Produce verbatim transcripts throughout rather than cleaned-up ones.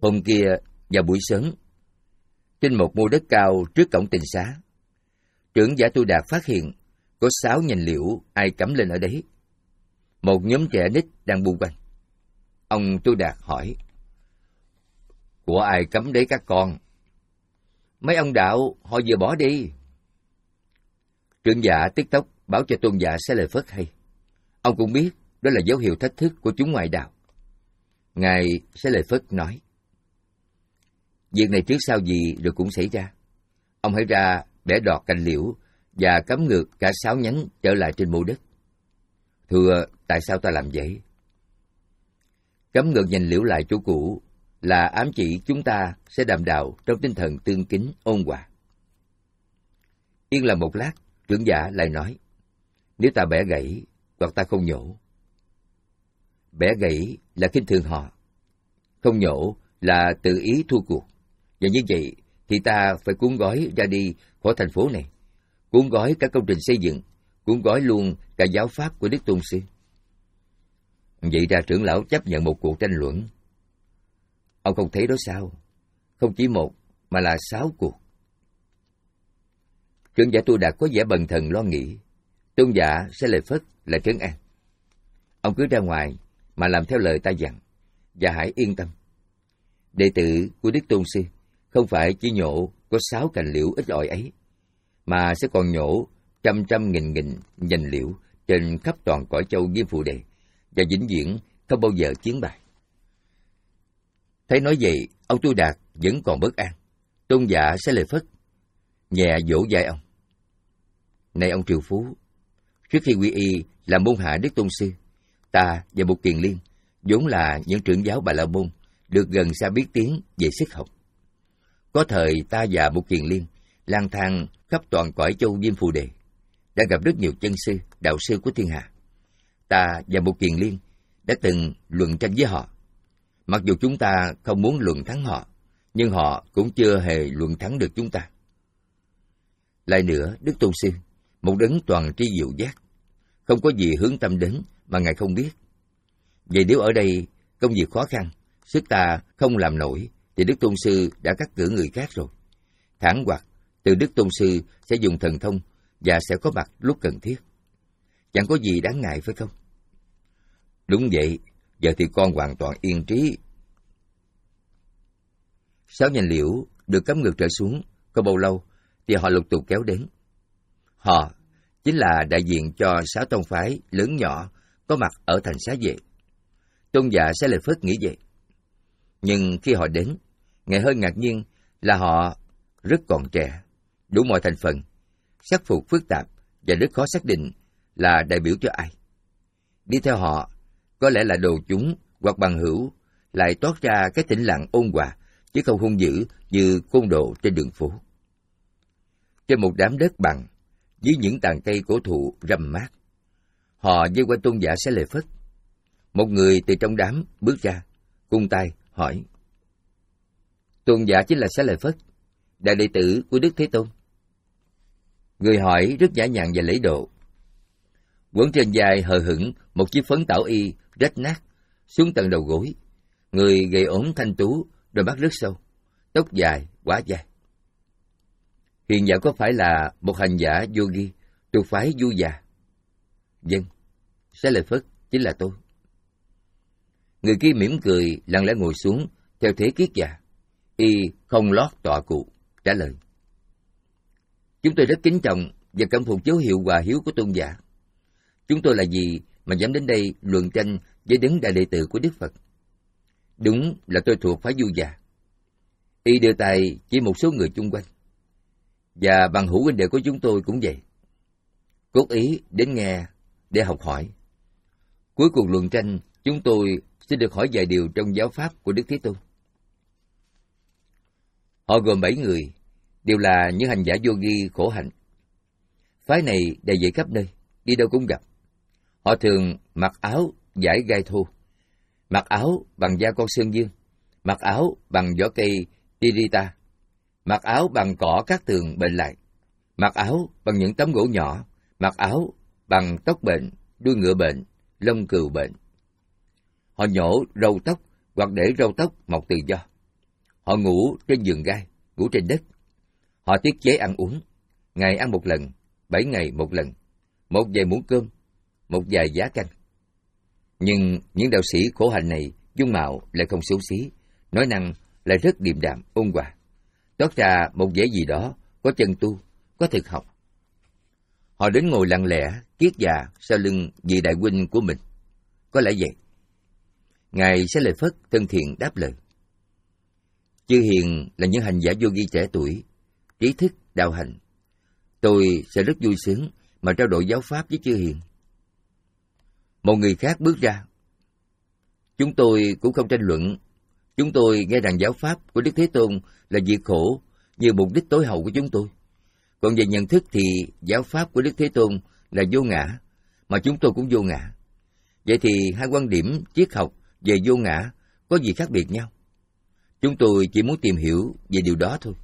Hôm kia, vào buổi sớm, trên một mô đất cao trước cổng Tịnh Xá, trưởng giả Tu Đạt phát hiện có sáu nhành liễu ai cắm lên ở đấy. Một nhóm trẻ nít đang bu quanh. Ông Tu Đạt hỏi: "Của ai cắm đấy các con?" "Mấy ông đạo, họ vừa bỏ đi." Trưởng giả tức tốc báo cho tôn giả Xá Lợi Phất hay. Ông cũng biết đó là dấu hiệu thách thức của chúng ngoại đạo. Ngài Xá Lợi Phất nói: "Việc này trước sau gì rồi cũng xảy ra. Ông hãy ra bẻ đọt cành liễu và cắm ngược cả sáu nhánh trở lại trên mô đất." "Thưa, tại sao ta làm vậy?" Cắm ngược nhành liễu lại chỗ cũ là ám chỉ chúng ta sẽ đàm đạo trong tinh thần tương kính ôn hòa. Yên lặng một lát, trưởng giả lại nói: "Nếu ta bẻ gãy hoặc ta không nhổ." Bẻ gãy là khinh thường họ, không nhổ là tự ý thua cuộc. Và như vậy thì ta phải cuốn gói ra đi khỏi thành phố này, cuốn gói cả công trình xây dựng, cuốn gói luôn cả giáo pháp của Đức Tôn Sư. Vậy ra trưởng lão chấp nhận một cuộc tranh luận. Ông không thấy đó sao? Không chỉ một, mà là sáu cuộc. Trưởng giả Tu Đạt có vẻ bần thần lo nghĩ. Tôn giả Xá Lợi Phất là trấn an: "Ông cứ ra ngoài mà làm theo lời ta dặn, và hãy yên tâm. Đệ tử của Đức Tôn Sư không phải chỉ nhổ có sáu cành liễu ít ỏi ấy, mà sẽ còn nhổ trăm trăm nghìn nghìn nhành liễu trên khắp toàn cõi châu Diêm Phù Đề, và vĩnh viễn không bao giờ chiến bại." Thấy nói vậy, ông Tu Đạt vẫn còn bất an. Tôn giả Xá Lợi Phất nhẹ vỗ vai ông: "Này ông triệu phú, trước khi quy y làm môn hạ Đức Tôn Sư, ta và Mục Kiền Liên vốn là những trưởng giáo Bà La Môn, được gần xa biết tiếng về sức học. Có thời ta và Mục Kiền Liên lang thang khắp toàn cõi châu Diêm Phù Đề, đã gặp rất nhiều chân sư, đạo sư của thiên hạ. Ta và Mục Kiền Liên đã từng luận tranh với họ. Mặc dù chúng ta không muốn luận thắng họ, nhưng họ cũng chưa hề luận thắng được chúng ta. Lại nữa, Đức Tôn Sư, một đấng toàn tri diệu giác, không có gì hướng tâm đến mà Ngài không biết. Vậy nếu ở đây công việc khó khăn, sức ta không làm nổi, thì Đức Tôn Sư đã cắt cử người khác rồi. Thẳng hoặc từ Đức Tôn Sư sẽ dùng thần thông và sẽ có mặt lúc cần thiết. Chẳng có gì đáng ngại phải không?" "Đúng vậy, giờ thì con hoàn toàn yên trí." Sáu nhành liễu được cắm ngược trở xuống, không bao lâu thì họ lục tục kéo đến. Họ chính là đại diện cho sáu tông phái lớn nhỏ có mặt ở thành Xá Vệ. Tôn giả Xá Lợi Phất nghĩ vậy. Nhưng khi họ đến, Ngài hơi ngạc nhiên là họ rất còn trẻ, đủ mọi thành phần, sắc phục phức tạp và rất khó xác định là đại biểu cho ai. Đi theo họ có lẽ là đồ chúng hoặc bằng hữu, lại toát ra cái tĩnh lặng ôn hòa, chứ không hung dữ như côn đồ trên đường phố. Trên một đám đất bằng, dưới những tàn cây cổ thụ râm mát, họ vây quanh tôn giả Xá Lợi Phất. Một người từ trong đám bước ra, cung tay hỏi: "Tôn giả chính là Xá Lợi Phất, đại đệ tử của Đức Thế Tôn?" Người hỏi rất nhã nhặn và lễ độ. Quấn trên vai hờ hững một chiếc phấn tảo y rách nát xuống tận đầu gối. Người gầy ốm thanh tú, đôi mắt rất sâu, tóc dài quá dài. "Hiện giả có phải là một hành giả yogi thuộc phái Du Già?" "Vâng, Xá Lợi Phất chính là tôi." Người kia mỉm cười, lặng lẽ ngồi xuống theo thế kiết già. Y không lót tọa cụ, trả lời: "Chúng tôi rất kính trọng và cảm phục dấu hiệu hòa hiếu của tôn giả. Chúng tôi là gì mà dám đến đây luận tranh với đấng đại đệ tử của Đức Phật? Đúng là tôi thuộc phái Du Già." Y đưa tay chỉ một số người chung quanh. "Và bằng hữu huynh đệ của chúng tôi cũng vậy. Cốt ý đến nghe để học hỏi. Cuối cuộc luận tranh, chúng tôi xin được hỏi vài điều trong giáo pháp của Đức Thế Tôn." Họ gồm bảy người, đều là những hành giả yogi khổ hạnh. Phái này đầy dẫy khắp nơi, đi đâu cũng gặp. Họ thường mặc áo vải gai thô, mặc áo bằng da con sơn dương, mặc áo bằng vỏ cây tirita, mặc áo bằng cỏ cát tường bệnh lại, mặc áo bằng những tấm gỗ nhỏ, mặc áo bằng tóc bệnh, đuôi ngựa bệnh, lông cừu bệnh. Họ nhổ râu tóc hoặc để râu tóc mọc tự do. Họ ngủ trên giường gai, ngủ trên đất. Họ tiết chế ăn uống, ngày ăn một lần, bảy ngày một lần, một vài muỗng cơm, một vài giá canh. Nhưng những đạo sĩ khổ hạnh này dung mạo lại không xấu xí, nói năng lại rất điềm đạm, ôn hòa, toát ra một vẻ gì đó có chân tu, có thực học. Họ đến ngồi lặng lẽ, kiết già sau lưng vị đại huynh của mình. Có lẽ vậy. Ngài Xá Lợi Phất thân thiện đáp lời. Chư hiền là những hành giả yogi trẻ tuổi, trí thức, đạo hành. Tôi sẽ rất vui sướng mà trao đổi giáo pháp với chư hiền. Một người khác bước ra. Chúng tôi cũng không tranh luận. Chúng tôi nghe rằng giáo pháp của Đức Thế Tôn là diệt khổ như mục đích tối hậu của chúng tôi. Còn về nhận thức thì giáo pháp của Đức Thế Tôn là vô ngã, mà chúng tôi cũng vô ngã. Vậy thì hai quan điểm triết học về vô ngã có gì khác biệt nhau? Chúng tôi chỉ muốn tìm hiểu về điều đó thôi.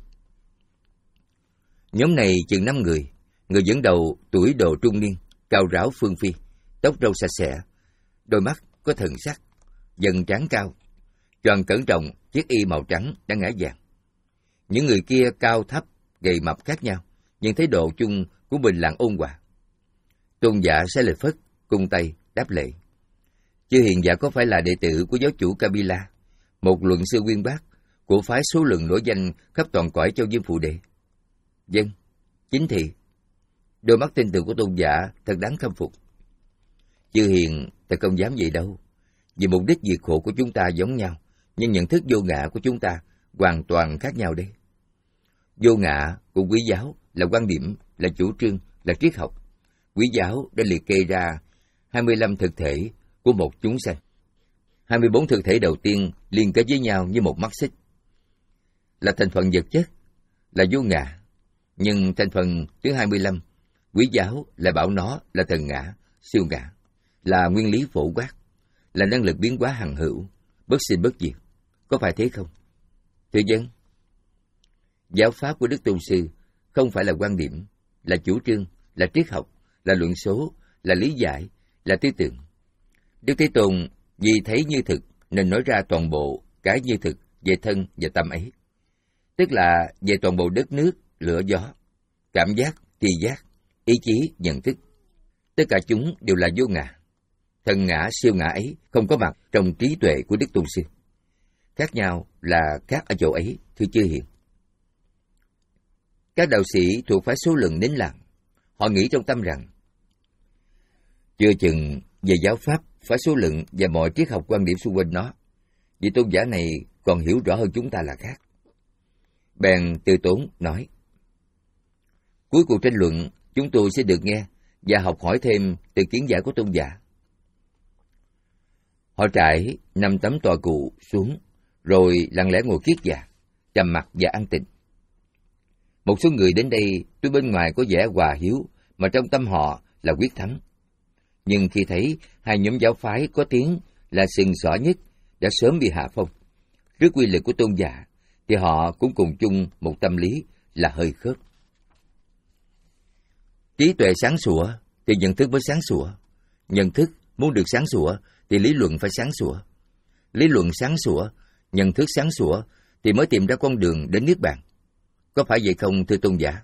Nhóm này chừng năm người, người dẫn đầu tuổi độ trung niên, cao ráo phương phi, tóc râu sạch sẽ, đôi mắt có thần sắc, dần trán cao, tròn cẩn trọng chiếc y màu trắng đã ngã vàng. Những người kia cao thấp, gầy mập khác nhau, nhưng thái độ chung cũng bình lặng ôn hòa. Tôn giả Xá Lợi Phất cung tay đáp lễ. Chư hiền giả có phải là đệ tử của giáo chủ Kapila, một luận sư uyên bác của phái số lượng nổi danh khắp toàn cõi Châu Dương Phụ Đệ? Vâng, chính thị. Đôi mắt tin tưởng của tôn giả thật đáng khâm phục. Chư hiền thật không dám vậy đâu, vì mục đích diệt khổ của chúng ta giống nhau, nhưng nhận thức vô ngã của chúng ta hoàn toàn khác nhau đấy. Vô ngã của Quý giáo là quan điểm, là chủ trương, là triết học. Quý giáo đã liệt kê ra hai mươi lăm thực thể của một chúng sanh. hai mươi bốn thực thể đầu tiên liên kết với nhau như một mắt xích. Là thành phần vật chất, là vô ngã. Nhưng thành phần thứ hai mươi lăm, Quý giáo lại bảo nó là thần ngã, siêu ngã, là nguyên lý phổ quát, là năng lực biến hóa hằng hữu, bất sinh bất diệt. Có phải thế không? Thưa dân, giáo pháp của Đức Tôn Sư không phải là quan điểm, là chủ trương, là triết học, là luận số, là lý giải, là tư tưởng. Đức Thế Tôn vì thấy như thực nên nói ra toàn bộ cái như thực về thân và tâm ấy. Tức là về toàn bộ đất nước, lửa gió, cảm giác, tri giác, ý chí, nhận thức. Tất cả chúng đều là vô ngã. Thần ngã, siêu ngã ấy không có mặt trong trí tuệ của Đức Tôn Sư. Khác nhau là khác ở chỗ ấy, thưa chư hiền. Các đạo sĩ thuộc phái số lượng nín lặng. Họ nghĩ trong tâm rằng chưa chừng về giáo pháp, phái số lượng và mọi triết học quan điểm xung quanh nó, vì tôn giả này còn hiểu rõ hơn chúng ta là khác. Bèn từ tốn nói: cuối cuộc tranh luận, chúng tôi sẽ được nghe và học hỏi thêm từ kiến giải của tôn giả. Họ trải năm tấm tọa cụ xuống, rồi lặng lẽ ngồi kiết già, trầm mặc và an tịnh. Một số người đến đây tuy bên ngoài có vẻ hòa hiếu, mà trong tâm họ là quyết thắng. Nhưng khi thấy hai nhóm giáo phái có tiếng là sừng sỏ nhất đã sớm bị hạ phong trước quy lực của tôn giả, thì họ cũng cùng chung một tâm lý là hơi khớp. Trí tuệ sáng sủa thì nhận thức mới sáng sủa. Nhận thức muốn được sáng sủa thì lý luận phải sáng sủa. Lý luận sáng sủa, nhận thức sáng sủa thì mới tìm ra con đường đến niết bàn. Có phải vậy không, thưa tôn giả?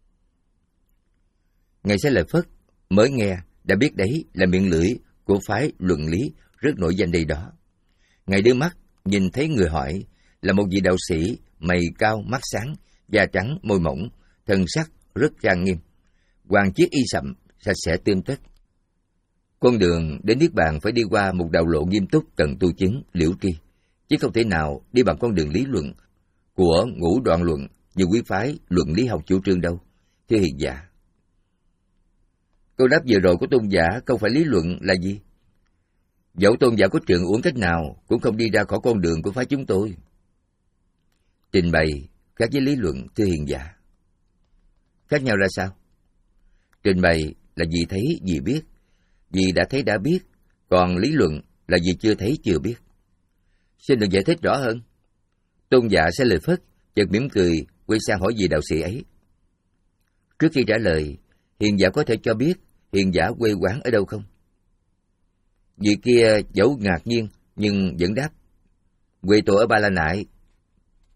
Ngài Xá Lợi Phất mới nghe đã biết đấy là miệng lưỡi của phái luận lý rất nổi danh đây đó. Ngài đưa mắt nhìn thấy người hỏi là một vị đạo sĩ mày cao mắt sáng, da trắng môi mỏng, thân sắc rất trang nghiêm, hoàng chiếc y sậm, sạch sẽ tươm tất. Con đường đến niết bàn phải đi qua một đạo lộ nghiêm túc cần tu chứng, liễu tri, chứ không thể nào đi bằng con đường lý luận của ngũ đoạn luận như quý phái luận lý học chủ trương đâu, thưa hiền giả. Câu đáp vừa rồi của tôn giả không phải lý luận là gì? Dẫu tôn giả có trường uống cách nào cũng không đi ra khỏi con đường của phái chúng tôi. Trình bày khác với lý luận, thưa hiền giả. Khác nhau ra sao? Trình bày là vì thấy, vì biết, vì đã thấy đã biết, còn lý luận là vì chưa thấy chưa biết. Xin được giải thích rõ hơn. Tôn giả Xá Lợi Phất chợt mỉm cười, quay sang hỏi vị đạo sĩ ấy. Trước khi trả lời, hiền giả có thể cho biết hiền giả quê quán ở đâu không? Vị kia dẫu ngạc nhiên nhưng vẫn đáp: quê tôi ở Ba La Nại.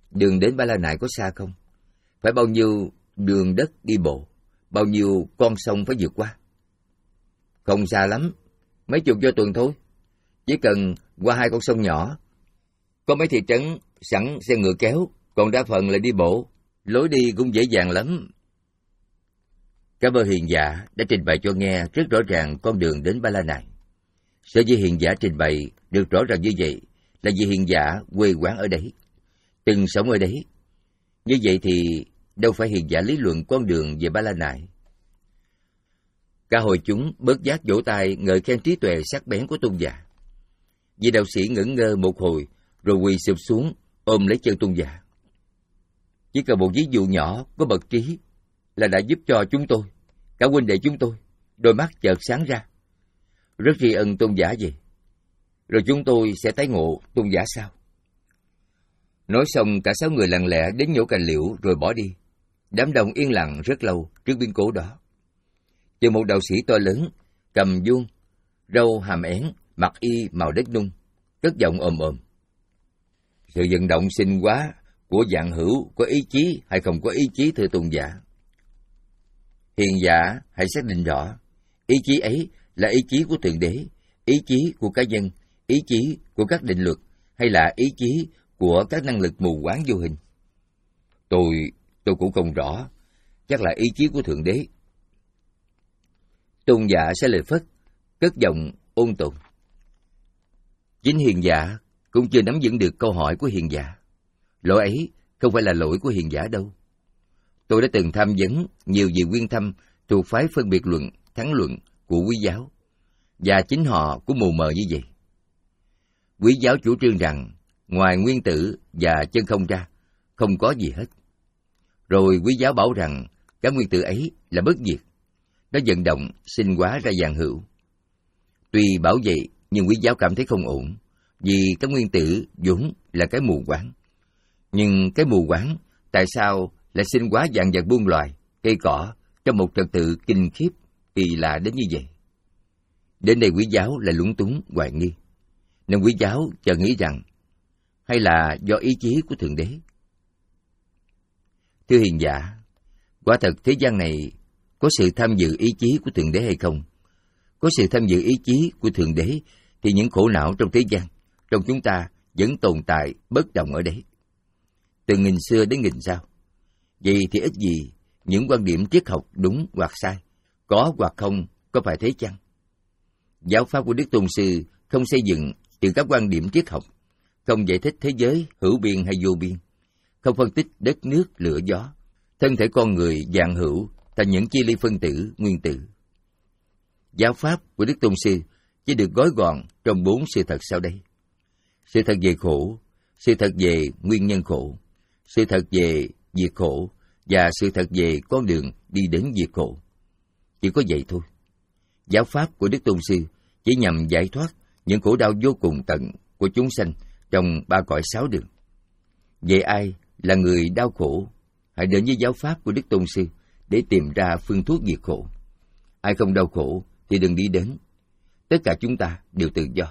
đường đến Ba La Nại có xa không? Phải bao nhiêu đường đất đi bộ, bao nhiêu con sông phải vượt qua? Không xa lắm, mấy chục do tuần thôi. Chỉ cần qua hai con sông nhỏ, có mấy thị trấn sẵn xe ngựa kéo, còn đa phần là đi bộ, lối đi cũng dễ dàng lắm. Cả bơ Hiền Giả đã trình bày cho nghe rất rõ ràng con đường đến Ba La Nại. Sở dĩ Hiền Giả trình bày được rõ ràng như vậy là vì Hiền Giả quê quán ở đấy, từng sống ở đấy. Như vậy thì đâu phải Hiền Giả lý luận con đường về Ba La Nại. Cả hội chúng bớt giác vỗ tay ngợi khen trí tuệ sắc bén của Tôn giả. Vị đạo sĩ ngẩn ngơ một hồi rồi quỳ sụp xuống ôm lấy chân Tôn giả. Chỉ cần một ví dụ nhỏ có bậc trí là đã giúp cho chúng tôi, cả huynh đệ chúng tôi, đôi mắt chợt sáng ra. Rất tri ân Tôn giả vậy. Rồi chúng tôi sẽ tái ngộ Tôn giả sao? Nói xong cả sáu người lặng lẽ đến nhổ cành liễu rồi bỏ đi. Đám đông yên lặng rất lâu trước biến cố đó. Từ một đạo sĩ to lớn, cầm vuông, râu hàm én, mặc y màu đất nung, cất giọng ồm ồm. Sự vận động sinh hóa của dạng hữu có ý chí hay không có ý chí thưa Tôn giả? Hiền Giả hãy xác định rõ, ý chí ấy là ý chí của Thượng Đế, ý chí của cá nhân, ý chí của các định luật, hay là ý chí của các năng lực mù quáng vô hình? Tôi, tôi cũng không rõ, chắc là ý chí của Thượng Đế. Tôn giả sẽ lời phất, cất giọng ôn tồn. Chính Hiền Giả cũng chưa nắm vững được câu hỏi của Hiền Giả. Lỗi ấy không phải là lỗi của Hiền Giả đâu. Tôi đã từng tham vấn nhiều vị nguyên thâm thuộc phái phân biệt luận, thắng luận của Quý giáo, và chính họ cũng mù mờ như vậy. Quý giáo chủ trương rằng ngoài nguyên tử và chân không ra, không có gì hết. Rồi Quý giáo bảo rằng các nguyên tử ấy là bất diệt, nó vận động sinh hóa ra dạng hữu. Tuy bảo vậy, nhưng Quý giáo cảm thấy không ổn, vì các nguyên tử vốn là cái mù quáng. Nhưng cái mù quáng tại sao lại sinh hóa dạng vật buôn loài, cây cỏ trong một trật tự kinh khiếp kỳ lạ đến như vậy? Đến đây Quý giáo là lúng túng hoài nghi, nên Quý giáo chợt nghĩ rằng hay là do ý chí của Thượng Đế. Thưa Hiền Giả, quả thật thế gian này có sự tham dự ý chí của Thượng Đế hay không? Có sự tham dự ý chí của Thượng Đế thì những khổ não trong thế gian, trong chúng ta vẫn tồn tại bất động ở đấy. Từ nghìn xưa đến nghìn sau. Vậy thì ít gì những quan điểm triết học đúng hoặc sai, có hoặc không, có phải thế chăng? Giáo pháp của Đức Tôn Sư không xây dựng từ các quan điểm triết học, không giải thích thế giới hữu biên hay vô biên, không phân tích đất nước lửa gió, thân thể con người dạng hữu thành những chia ly phân tử, nguyên tử. Giáo pháp của Đức Tôn Sư chỉ được gói gọn trong bốn sự thật sau đây: sự thật về khổ, sự thật về nguyên nhân khổ, sự thật về diệt khổ, và sự thật về con đường đi đến diệt khổ. Chỉ có vậy thôi. Giáo pháp của Đức Tôn Sư chỉ nhằm giải thoát những khổ đau vô cùng tận của chúng sanh trong ba cõi sáu đường. Vậy ai là người đau khổ, hãy đến với giáo pháp của Đức Tôn Sư để tìm ra phương thuốc diệt khổ. Ai không đau khổ thì đừng đi đến. Tất cả chúng ta đều tự do.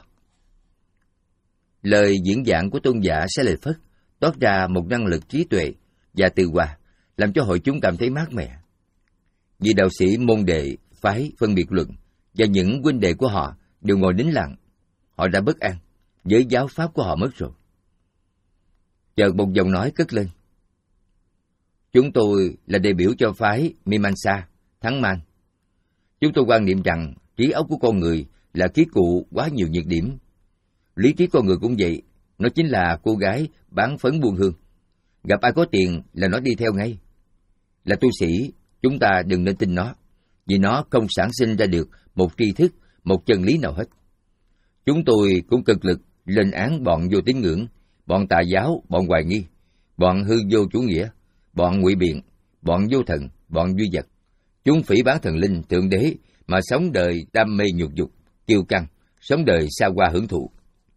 Lời diễn giảng của Tôn giả sẽ lời phất toát ra một năng lực trí tuệ và từ hòa, làm cho hội chúng cảm thấy mát mẻ. Vị đạo sĩ môn đệ phái phân biệt luận và những huynh đệ của họ đều ngồi nín lặng. Họ đã bất an với giáo pháp của họ mất rồi. Chợt một giọng nói cất lên: Chúng tôi là đại biểu cho phái Mimamsa, Thắng Man. Chúng tôi quan niệm rằng trí óc của con người là khí cụ quá nhiều nhược điểm. Lý trí con người cũng vậy, nó chính là cô gái bán phấn buôn hương. Gặp ai có tiền là nó đi theo ngay. Là tu sĩ, chúng ta đừng nên tin nó, vì nó không sản sinh ra được một tri thức, một chân lý nào hết. Chúng tôi cũng cực lực lên án bọn vô tín ngưỡng, bọn tà giáo, bọn hoài nghi, bọn hư vô chủ nghĩa, bọn ngụy biện, bọn vô thần, bọn duy vật. Chúng phỉ báng thần linh, thượng đế mà sống đời đam mê nhục dục, kiêu căng, sống đời xa hoa hưởng thụ.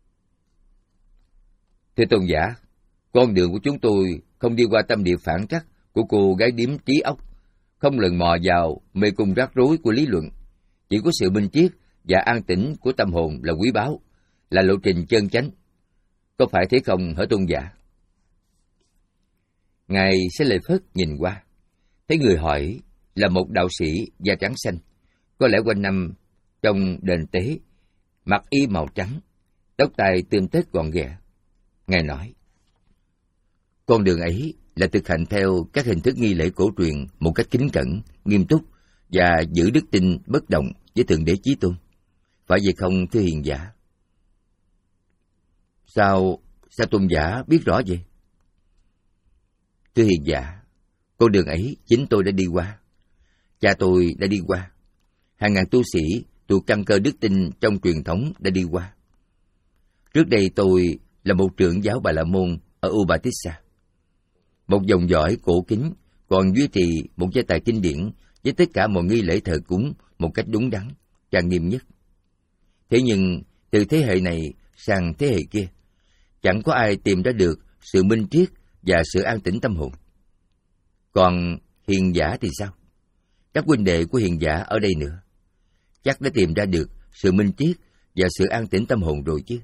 Thưa Tôn giả, con đường của chúng tôi không đi qua tâm địa phản trắc của cô gái điếm trí óc, không lần mò vào mê cung rắc rối của lý luận. Chỉ có sự minh triết và an tĩnh của tâm hồn là quý báu, là lộ trình chân chánh. Có phải thế không hả Tôn giả? Ngài Xá Lợi Phất nhìn qua, thấy người hỏi là một đạo sĩ da trắng xanh, có lẽ quanh năm trong đền tế, mặc y màu trắng, tóc tai tươm tất gọn ghẹ. Ngài nói, con đường ấy là thực hành theo các hình thức nghi lễ cổ truyền một cách kính cẩn, nghiêm túc và giữ đức tin bất động với Thượng Đế Chí Tôn. Phải vậy không thưa hiền giả? Sao, sao tôn giả biết rõ vậy? Thưa hiền giả, con đường ấy chính tôi đã đi qua. Cha tôi đã đi qua. Hàng ngàn tu sĩ thuộc căn cơ đức tin trong truyền thống đã đi qua. Trước đây tôi là một trưởng giáo Bà La Môn ở Upatissa, một dòng dõi cổ kính còn duy trì một gia tài kinh điển với tất cả mọi nghi lễ thờ cúng một cách đúng đắn, trang nghiêm nhất. Thế nhưng từ thế hệ này sang thế hệ kia, chẳng có ai tìm ra được sự minh triết và sự an tĩnh tâm hồn. Còn hiền giả thì sao? Các huynh đệ của hiền giả ở đây nữa, chắc đã tìm ra được sự minh triết và sự an tĩnh tâm hồn rồi chứ?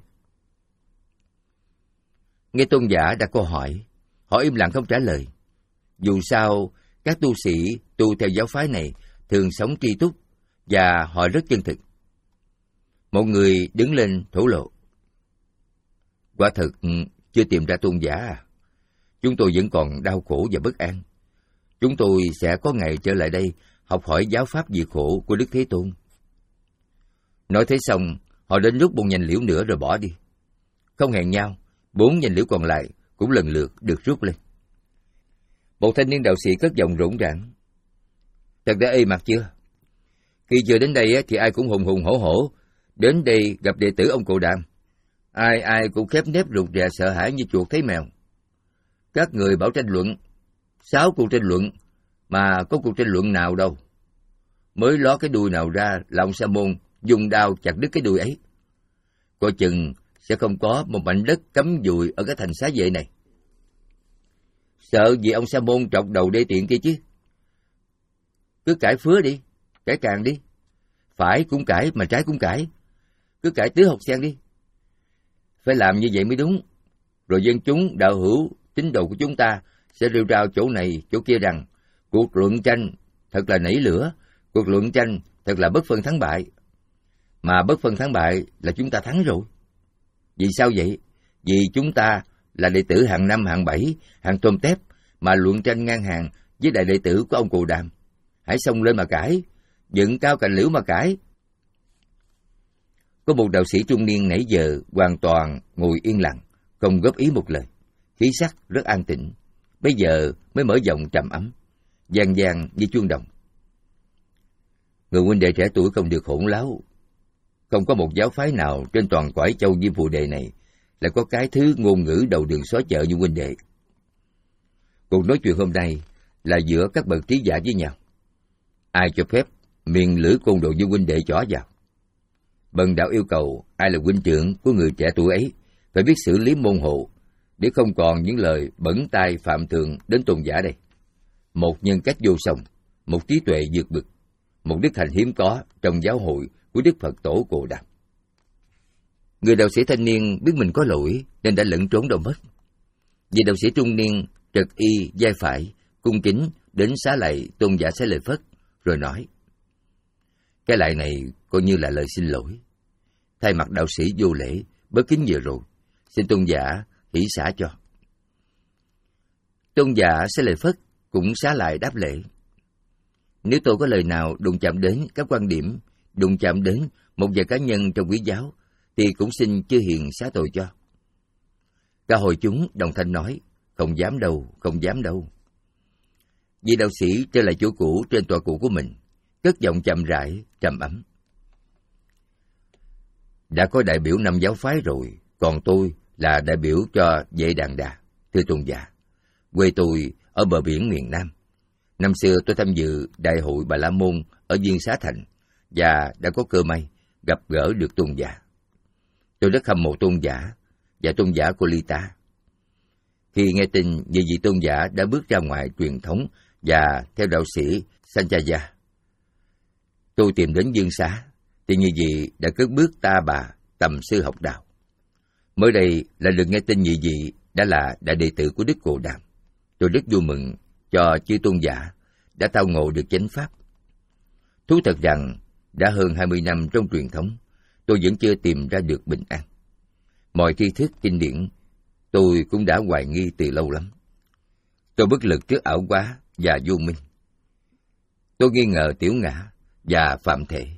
Nghe tôn giả đã câu hỏi, họ im lặng không trả lời. Dù sao, các tu sĩ tu theo giáo phái này thường sống tri túc và họ rất chân thực. Một người đứng lên thổ lộ. Quả thực chưa tìm ra tôn giả à? Chúng tôi vẫn còn đau khổ và bất an. Chúng tôi sẽ có ngày trở lại đây học hỏi giáo pháp diệt khổ của Đức Thế Tôn. Nói thế xong, họ đến rút một nhành liễu nữa rồi bỏ đi. Không hẹn nhau, bốn nhành liễu còn lại cũng lần lượt được rút lên. Một thanh niên đạo sĩ cất giọng rỗng rãng. Thật đã ê mặt chưa? Khi vừa đến đây thì ai cũng hùng hùng hổ hổ, đến đây gặp đệ tử ông Cồ Đàm. Ai ai cũng khép nép rụt rè sợ hãi như chuột thấy mèo. Các người bảo tranh luận, sáu cuộc tranh luận, mà có cuộc tranh luận nào đâu. Mới ló cái đuôi nào ra là ông Sa Môn dùng đao chặt đứt cái đuôi ấy. Coi chừng sẽ không có một mảnh đất cấm dùi ở cái thành xá vệ này. Sợ gì ông Sa Môn trọc đầu đê tiện kia chứ. Cứ cãi phứa đi, cãi càng đi. Phải cũng cãi mà trái cũng cãi. Cứ cãi tứ học sen đi. Phải làm như vậy mới đúng. Rồi dân chúng, đạo hữu, tín đồ của chúng ta sẽ rêu rao chỗ này, chỗ kia rằng cuộc luận tranh thật là nảy lửa, cuộc luận tranh thật là bất phân thắng bại. Mà bất phân thắng bại là chúng ta thắng rồi. Vì sao vậy? Vì chúng ta là đệ tử hàng năm, hàng bảy, hàng tôm tép mà luận tranh ngang hàng với đại đệ tử của ông Cồ Đàm. Hãy xông lên mà cãi, dựng cao cành liễu mà cãi. Có một đạo sĩ trung niên nãy giờ hoàn toàn ngồi yên lặng, không góp ý một lời, khí sắc rất an tĩnh. Bây giờ mới mở giọng trầm ấm, vang vang như chuông đồng. Người huynh đệ trẻ tuổi không được hỗn láo. Không có một giáo phái nào trên toàn cõi châu Diêm Phù Đề này lại có cái thứ ngôn ngữ đầu đường xó chợ như huynh đệ. Cuộc nói chuyện hôm nay là giữa các bậc trí giả với nhau. Ai cho phép miệng lưỡi côn đồ như huynh đệ chỏ vào? Bần đạo yêu cầu ai là huynh trưởng của người trẻ tuổi ấy phải biết xử lý môn hộ, để không còn những lời bẩn tai phạm thượng đến tôn giả đây. Một nhân cách vô song, một trí tuệ vượt bực, một đức hạnh hiếm có trong giáo hội của Đức Phật Tổ Cồ Đàm. Người đạo sĩ thanh niên biết mình có lỗi nên đã lẫn trốn đâu mất. Vì đạo sĩ trung niên trật y vai phải, cung kính đến xá lạy tôn giả Xá Lợi Phất, rồi nói: Cái lại này coi như là lời xin lỗi. Thay mặt đạo sĩ vô lễ, bất kính vừa rồi, xin tôn giả hỷ xả cho. Tôn giả Xá Lợi Phất cũng xá lại đáp lễ: Nếu tôi có lời nào đụng chạm đến các quan điểm, đụng chạm đến một vài cá nhân trong quý giáo, thì cũng xin chư hiền xá tội cho. Cả hội chúng đồng thanh nói: Không dám đâu, không dám đâu. Vị đạo sĩ trở lại chỗ cũ trên tòa cũ của mình, cất giọng chậm rãi, trầm ấm: Đã có đại biểu năm giáo phái rồi, còn tôi là đại biểu cho Vệ Đàn Đà. Thưa tôn giả, quê tôi ở bờ biển miền Nam. Năm xưa tôi tham dự đại hội Bà La Môn ở Viên Xá Thành và đã có cơ may gặp gỡ được tôn giả. Tôi rất hâm mộ tôn giả và tôn giả của Ly Ta. Khi nghe tin về vị tôn giả đã bước ra ngoài truyền thống và theo đạo sĩ Sanchaya, tôi tìm đến Dương Xá, thì như vậy đã cất bước ta bà tầm sư học đạo. Mới đây là được nghe tin nhị vị đã là đại đệ tử của Đức Cồ Đàm. Tôi rất vui mừng cho chư tôn giả đã tao ngộ được chánh pháp. Thú thật rằng, đã hơn hai mươi năm trong truyền thống, tôi vẫn chưa tìm ra được bình an. Mọi tri thức kinh điển, tôi cũng đã hoài nghi từ lâu lắm. Tôi bất lực trước ảo quá và vô minh. Tôi nghi ngờ tiểu ngã và phạm thể.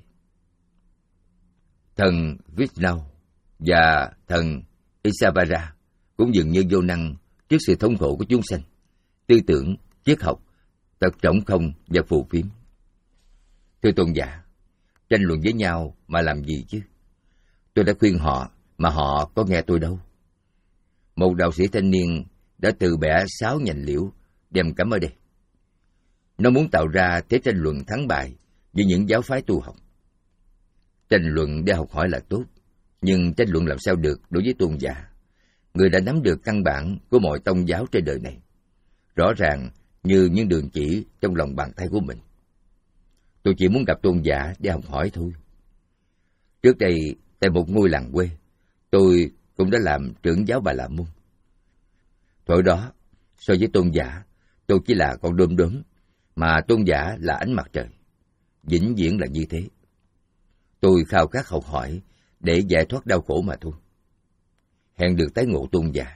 Thần Vishnu và thần Isavara cũng dường như vô năng trước sự thống khổ của chúng sanh, tư tưởng, triết học, thật trống không và phù phiếm. Thưa tôn giả, tranh luận với nhau mà làm gì chứ? Tôi đã khuyên họ mà họ có nghe tôi đâu. Một đạo sĩ thanh niên đã từ bẻ sáu nhành liễu đem cắm ở đây. Nó muốn tạo ra thế tranh luận thắng bại với những giáo phái tu học. Tranh luận để học hỏi là tốt, nhưng tranh luận làm sao được đối với tôn giả, người đã nắm được căn bản của mọi tôn giáo trên đời này, rõ ràng như những đường chỉ trong lòng bàn tay của mình. Tôi chỉ muốn gặp tôn giả để học hỏi thôi. Trước đây, tại một ngôi làng quê, tôi cũng đã làm trưởng giáo Bà La Môn. Thời đó, so với tôn giả, tôi chỉ là con đom đóm, mà tôn giả là ánh mặt trời. Vĩnh viễn là như thế. Tôi khao khát học hỏi để giải thoát đau khổ mà thôi. Hẹn được tái ngộ tôn giả.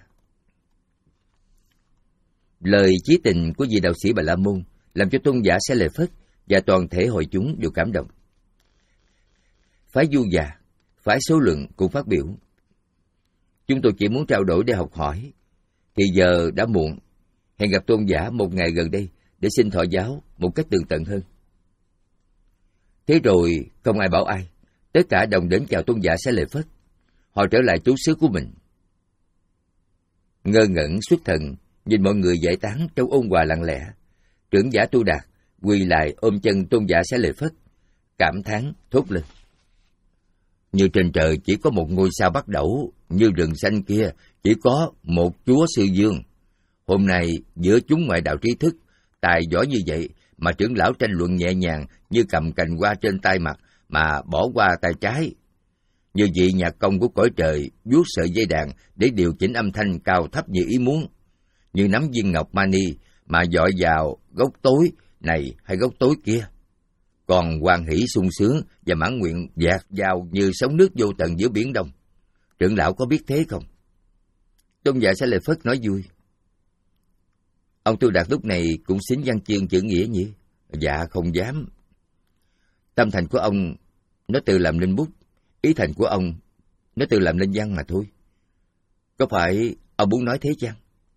Lời chí tình của vị đạo sĩ Bà La Môn làm cho tôn giả Xá Lợi Phất và toàn thể hội chúng đều cảm động. Phái Du Già, phái Số Luận cũng phát biểu. Chúng tôi chỉ muốn trao đổi để học hỏi, thì giờ đã muộn. Hẹn gặp tôn giả một ngày gần đây để xin thọ giáo một cách tường tận hơn. Thế rồi không ai bảo ai, tất cả đồng đến chào tôn giả Xá Lợi Phất. Họ trở lại trú xứ của mình. Ngơ ngẩn xuất thần nhìn mọi người giải tán trong ôn hòa lặng lẽ, trưởng giả Tu Đạt quỳ lại ôm chân tôn giả Xá Lợi Phất, cảm thán thốt lên: như trên trời chỉ có một ngôi sao bắt đẩu, như rừng xanh kia chỉ có một chúa sư dương. Hôm nay giữa chúng ngoại đạo trí thức tài giỏi như vậy mà trưởng lão tranh luận nhẹ nhàng như cầm cành hoa trên tay mặt mà bỏ qua tay trái. Như vị nhạc công của cõi trời vuốt sợi dây đàn để điều chỉnh âm thanh cao thấp như ý muốn. Như nắm viên ngọc mani mà dọi vào góc tối này hay góc tối kia. Còn hoan hỷ sung sướng và mãn nguyện dạt vào như sóng nước vô tận giữa biển Đông. Trưởng lão có biết thế không? Tôn giả Xá Lợi Phất nói vui. Ông Tu Đạt lúc này cũng xính văn chương chữ nghĩa nhỉ? Dạ không dám. Tâm thành của ông nó tự làm nên bút, ý thành của ông nó tự làm nên văn mà thôi. Có phải ông muốn nói thế chăng?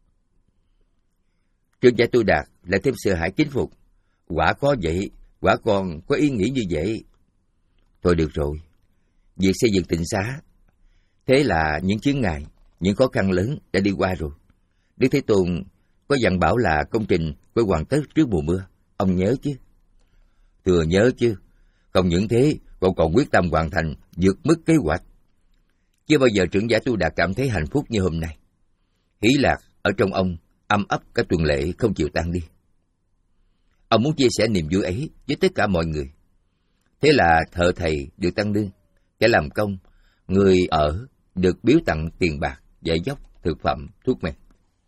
Trưởng giả Tu Đạt lại thêm sợ hãi kính phục. Quả có vậy, quả con có ý nghĩ như vậy. Thôi được rồi, việc xây dựng tịnh xá, thế là những chướng ngại, những khó khăn lớn đã đi qua rồi. Đức Thế Tôn có dặn bảo là công trình phải hoàn tất trước mùa mưa, ông nhớ chứ? Thừa nhớ chứ, không những thế, còn còn quyết tâm hoàn thành, vượt mức kế hoạch. Chưa bao giờ trưởng giả Tu Đạt cảm thấy hạnh phúc như hôm nay. Hỷ lạc ở trong ông, âm ấp cả tuần lễ không chịu tan đi. Ông muốn chia sẻ niềm vui ấy với tất cả mọi người. Thế là thợ thầy được tăng lương, kẻ làm công, người ở được biếu tặng tiền bạc, dạy dốc, thực phẩm, thuốc men.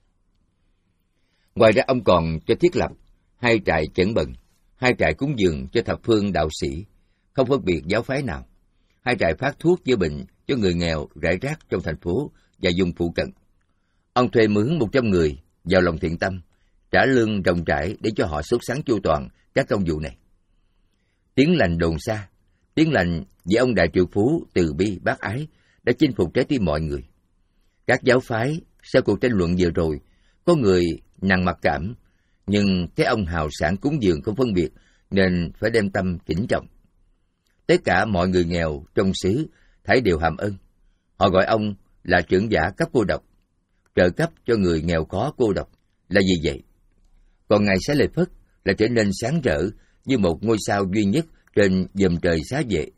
Ngoài ra ông còn cho thiết lập hai trại chẩn bần, hai trại cúng dường cho thập phương đạo sĩ, không phân biệt giáo phái nào, hai trại phát thuốc chữa bệnh cho người nghèo rải rác trong thành phố và vùng phụ cận. Ông thuê mướn một trăm người vào lòng thiện tâm, trả lương rộng rãi để cho họ sốt sáng chu toàn các công vụ này. Tiếng lành đồn xa, tiếng lành vì ông Đại Triệu Phú từ bi bác ái đã chinh phục trái tim mọi người. Các giáo phái sau cuộc tranh luận vừa rồi, có người nặng mặc cảm, nhưng thấy ông hào sản cúng dường không phân biệt nên phải đem tâm kính trọng. Tất cả mọi người nghèo trong xứ thảy đều hàm ơn. Họ gọi ông là trưởng giả cấp cô độc, trợ cấp cho người nghèo khó cô độc là gì vậy? Còn ngài Xá Lợi Phất là trở nên sáng rỡ như một ngôi sao duy nhất trên vòm trời xá vệ.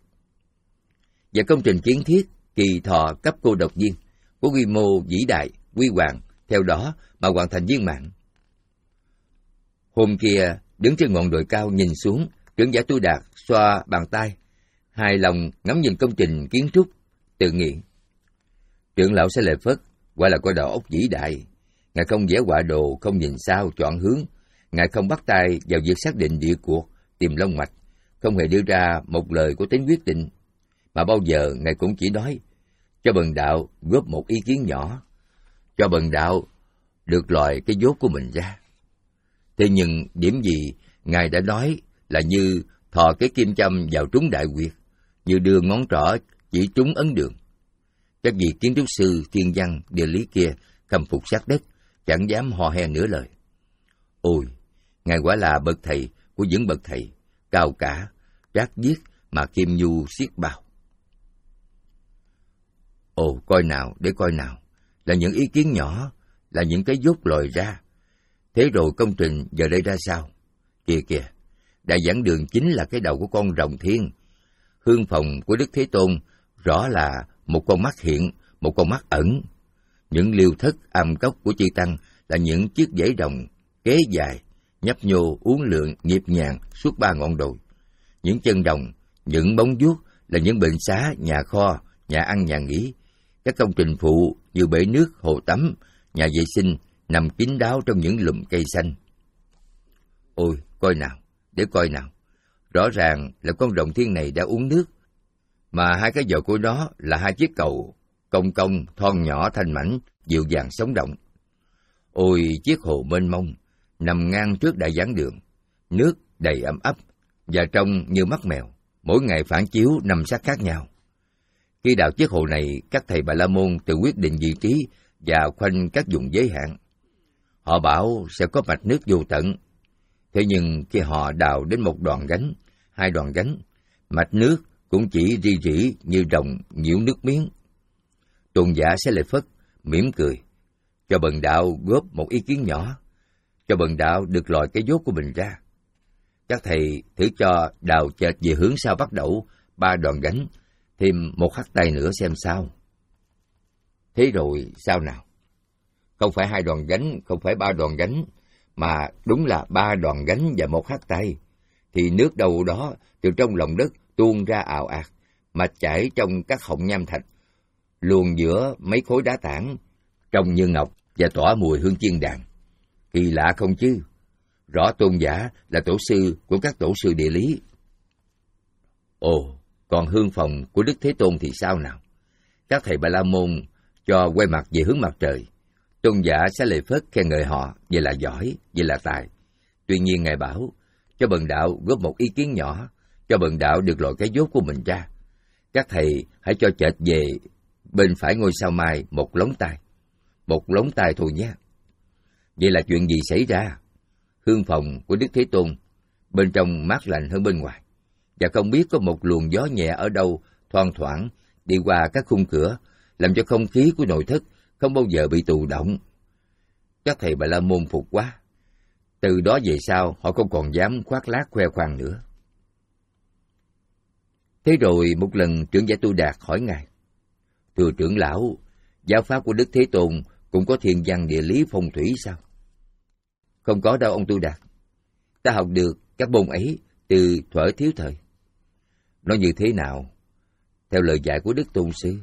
Và công trình kiến thiết kỳ thọ cấp cô độc viên có quy mô vĩ đại, huy hoàng, theo đó mà hoàn thành viên mãn. Hôm kia, đứng trên ngọn đồi cao nhìn xuống, trưởng giả Tu Đạt xoa bàn tay, hài lòng ngắm nhìn công trình kiến trúc, tự nghĩ: trưởng lão Xá Lợi Phất quả là có đầu óc vĩ đại, Ngài không vẽ họa đồ, không nhìn sao, chọn hướng. Ngài không bắt tay vào việc xác định địa cuộc, tìm long mạch, không hề đưa ra một lời có tính quyết định, mà bao giờ Ngài cũng chỉ nói, cho bần đạo góp một ý kiến nhỏ, cho bần đạo được lòi cái dốt của mình ra. Thế nhưng điểm gì Ngài đã nói là như thò cái kim châm vào trúng đại huyệt, như đưa ngón trỏ chỉ trúng ấn đường. Các vị kiến trúc sư, thiên văn, địa lý kia khâm phục sát đất, chẳng dám hò he nửa lời. Ôi, Ngài quả là bậc thầy của những bậc thầy, cao cả, trác viết mà kim nhu xiết bao. Ồ, coi nào, để coi nào, là những ý kiến nhỏ, là những cái dốt lòi ra. Thế rồi công trình giờ đây ra sao? Kìa kìa, đại giảng đường chính là cái đầu của con rồng thiên. Hương phòng của Đức Thế Tôn rõ là một con mắt hiện, một con mắt ẩn. Những liêu thất am cốc của chư tăng là những chiếc dãy đồng kế dài, nhấp nhô uốn lượn nhịp nhàng suốt ba ngọn đồi. Những chân đồng, những bóng vuốt là những bệnh xá, nhà kho, nhà ăn nhà nghỉ. Các công trình phụ như bể nước, hồ tắm, nhà vệ sinh nằm kín đáo trong những lùm cây xanh. Ôi, coi nào, để coi nào. Rõ ràng là con rồng thiên này đã uống nước, mà hai cái vợ của nó là hai chiếc cầu, cong cong, thon nhỏ thanh mảnh, dịu dàng sống động. Ôi, chiếc hồ mênh mông, nằm ngang trước đại giảng đường, nước đầy ẩm ấp, và trông như mắt mèo, mỗi ngày phản chiếu năm sắc khác nhau. Khi đào chiếc hồ này, các thầy Bà La Môn tự quyết định vị trí và khoanh các vùng giới hạn. Họ bảo sẽ có mạch nước vô tận. Thế nhưng khi họ đào đến một đoạn gánh, hai đoạn gánh, mạch nước cũng chỉ ri rỉ như rồng nhiễu nước miếng. Tôn giả sẽ lại phất, mỉm cười, cho bần đạo góp một ý kiến nhỏ, cho bần đạo được lòi cái dốt của mình ra. Các thầy thử cho đào chệch về hướng sau bắt đầu ba đoạn gánh, thêm một khắc tay nữa xem sao. Thế rồi sao nào? Không phải hai đoạn gánh, không phải ba đoạn gánh, mà đúng là ba đoạn gánh và một khắc tay. Thì nước đâu đó từ trong lòng đất tuôn ra ào ạt, mà chảy trong các họng nham thạch, luồn giữa mấy khối đá tảng, trông như ngọc và tỏa mùi hương chiên đàn. Kỳ lạ không chứ? Rõ tôn giả là tổ sư của các tổ sư địa lý. Ồ, còn hương phòng của Đức Thế Tôn thì sao nào? Các thầy Bà La Môn cho quay mặt về hướng mặt trời. Tôn giả sẽ lệ phất khen ngợi họ, vậy là giỏi, vậy là tài. Tuy nhiên Ngài bảo, cho bần đạo góp một ý kiến nhỏ, cho bần đạo được lòi cái dốt của mình ra. Các thầy hãy cho chệch về bên phải ngôi sao mai một lóng tay. Một lóng tay thôi nhé. Vậy là chuyện gì xảy ra? Hương phòng của Đức Thế Tôn, bên trong mát lạnh hơn bên ngoài, và không biết có một luồng gió nhẹ ở đâu thoang thoảng đi qua các khung cửa, làm cho không khí của nội thất không bao giờ bị tù động. Các thầy Bà La Môn phục quá. Từ đó về sau, họ không còn dám khoác lác khoe khoang nữa. Thế rồi một lần trưởng giả Tu Đạt hỏi Ngài, thưa trưởng lão, giáo pháp của Đức Thế Tôn cũng có thiên văn địa lý phong thủy sao? Không có đâu ông Tu Đạt. Ta học được các môn ấy từ thuở thiếu thời. Nó như thế nào? Theo lời dạy của Đức Tôn Sư.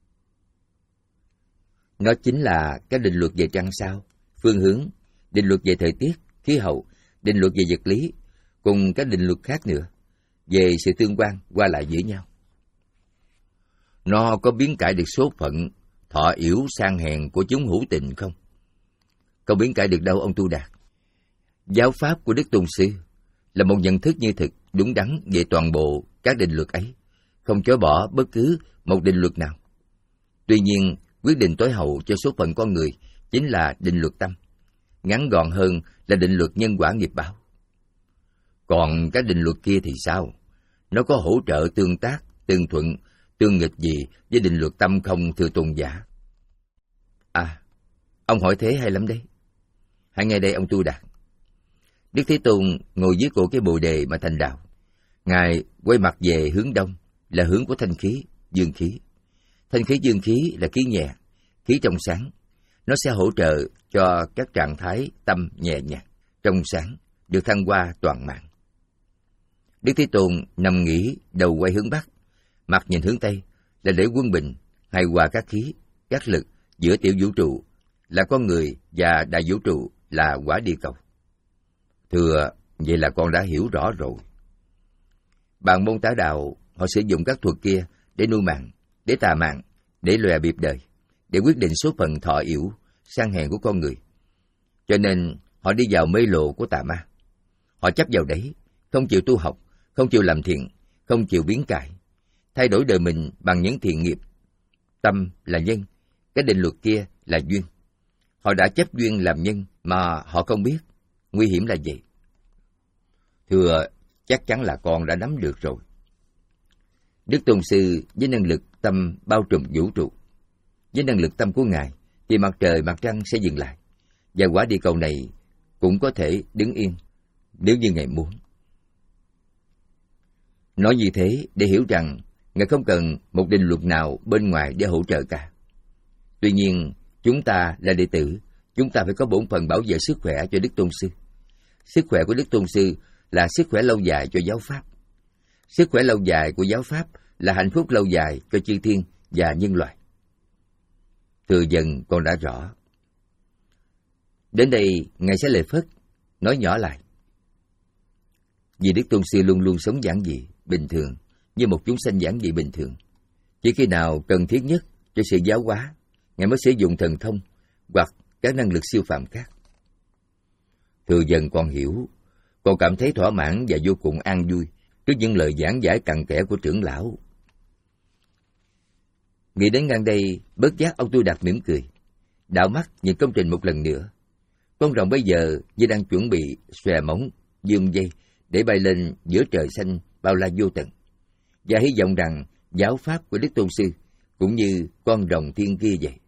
Nó chính là các định luật về trăng sao, phương hướng, định luật về thời tiết, khí hậu, định luật về vật lý, cùng các định luật khác nữa, về sự tương quan, qua lại giữa nhau. Nó có biến cải được số phận, thọ yểu sang hèn của chúng hữu tình không? Không biến cải được đâu ông Tu Đạt. Giáo pháp của Đức Tôn Sư là một nhận thức như thực, đúng đắn về toàn bộ các định luật ấy, không chối bỏ bất cứ một định luật nào. Tuy nhiên, quyết định tối hậu cho số phận con người chính là định luật tâm, ngắn gọn hơn là định luật nhân quả nghiệp báo. Còn các định luật kia thì sao? Nó có hỗ trợ tương tác, tương thuận, tương nghịch gì với định luật tâm không, thưa tôn giả? À, ông hỏi thế hay lắm đấy. Hãy nghe đây ông Tu Đạt. Đức Thế Tôn ngồi dưới cổ cái bồ đề mà thành đạo. Ngài quay mặt về hướng đông, là hướng của thanh khí, dương khí. Thanh khí dương khí là khí nhẹ, khí trong sáng. Nó sẽ hỗ trợ cho các trạng thái tâm nhẹ nhàng, trong sáng, được thăng hoa toàn mạng. Đức Thế Tôn nằm nghỉ, đầu quay hướng bắc, mặt nhìn hướng tây, là để quân bình, hài hòa các khí, các lực giữa tiểu vũ trụ, là con người và đại vũ trụ là quả địa cầu. Thưa, vậy là con đã hiểu rõ rồi. Bạn môn tả đạo, họ sử dụng các thuật kia để nuôi mạng, để tà mạng, để lòe bịp đời, để quyết định số phận thọ yểu, sang hèn của con người. Cho nên họ đi vào mê lộ của tà ma. Họ chấp vào đấy, không chịu tu học, không chịu làm thiện, không chịu biến cải, thay đổi đời mình bằng những thiện nghiệp. Tâm là nhân, cái định luật kia là duyên. Họ đã chấp duyên làm nhân mà họ không biết. Nguy hiểm là gì? Thưa, chắc chắn là con đã nắm được rồi. Đức Tôn Sư với năng lực tâm bao trùm vũ trụ, với năng lực tâm của Ngài, thì mặt trời, mặt trăng sẽ dừng lại, và quả địa cầu này cũng có thể đứng yên, nếu như Ngài muốn. Nói như thế để hiểu rằng Ngài không cần một định luật nào bên ngoài để hỗ trợ cả. Tuy nhiên, chúng ta là đệ tử, chúng ta phải có bổn phận bảo vệ sức khỏe cho Đức Tôn Sư. Sức khỏe của Đức Tôn Sư là sức khỏe lâu dài cho giáo Pháp. Sức khỏe lâu dài của giáo Pháp là hạnh phúc lâu dài cho chư thiên và nhân loại. Từ dần con đã rõ. Đến đây, Ngài sẽ lời phất, nói nhỏ lại. Vì Đức Tôn Sư luôn luôn sống giản dị, bình thường, như một chúng sanh giản dị bình thường. Chỉ khi nào cần thiết nhất cho sự giáo hóa, Ngài mới sử dụng thần thông hoặc các năng lực siêu phàm khác. Từ dần con hiểu, con cảm thấy thỏa mãn và vô cùng an vui trước những lời giảng giải cặn kẽ của trưởng lão. Nghĩ đến ngang đây, bất giác ông Tu Đạt mỉm cười, đảo mắt nhìn công trình một lần nữa. Con rồng bây giờ như đang chuẩn bị xòe móng, dương dây để bay lên giữa trời xanh bao la vô tận, và hy vọng rằng giáo pháp của Đức Tôn Sư cũng như con rồng thiên kia vậy.